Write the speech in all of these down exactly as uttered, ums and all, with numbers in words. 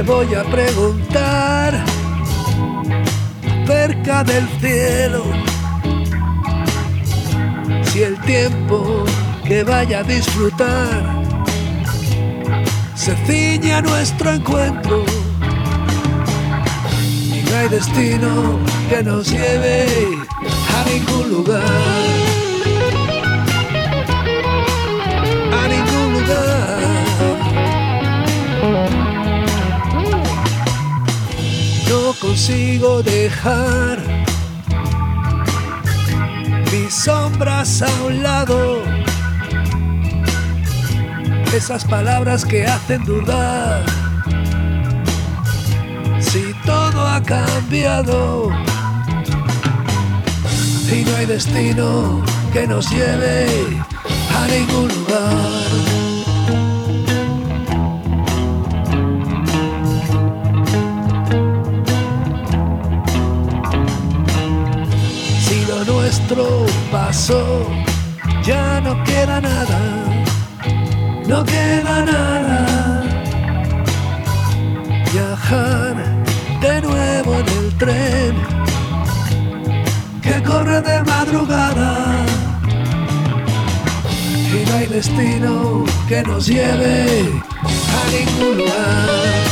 te voy a preguntar cerca del cielo si el tiempo que vaya a disfrutar se ciñe a nuestro encuentro y no hay destino que nos lleve a ningún lugar, a ningún lugar. No consigo dejar mis sombras a un lado, esas palabras que hacen dudar si todo ha cambiado y no hay destino que nos lleve a ningún lugar. Si lo nuestro pasó, ya no queda nada, no queda nada. Viajar de nuevo en el tren que corre de madrugada y no hay destino que nos lleve a ningún lugar.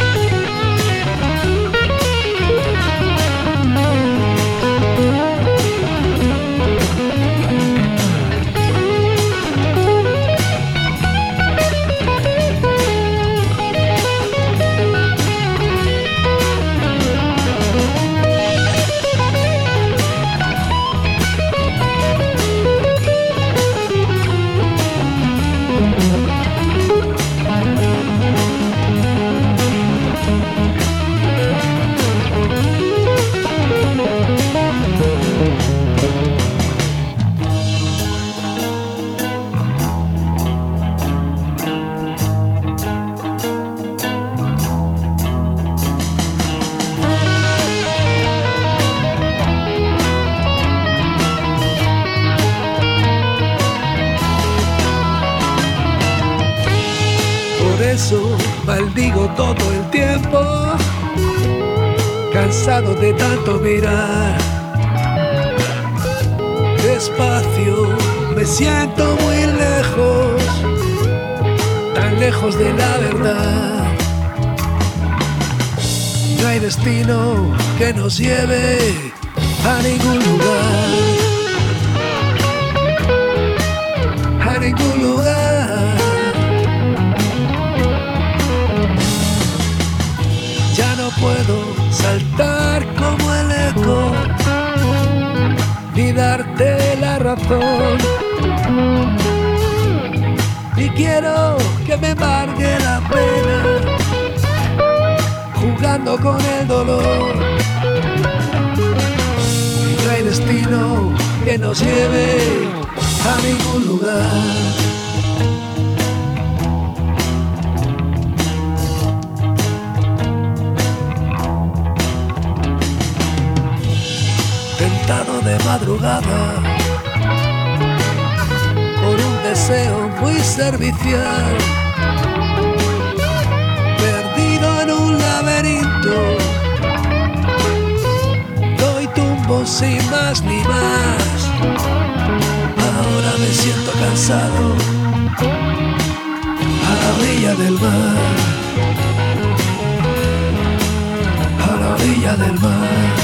Por eso maldigo todo el tiempo, cansado de tanto mirar. Despacio me siento muy lejos, tan lejos de la verdad. No hay destino que nos lleve a ningún lugar, a ningún lugar. Ya no puedo saltar como el eco, ni darte la razón, ni quiero que me embargue la pena, jugando con el dolor. Y no hay destino que nos lleve a ningún lugar. Tentado de madrugada por un deseo muy servicial, perdido en un laberinto, doy tumbos sin más ni más. Ahora me siento cansado a la orilla del mar, a la orilla del mar.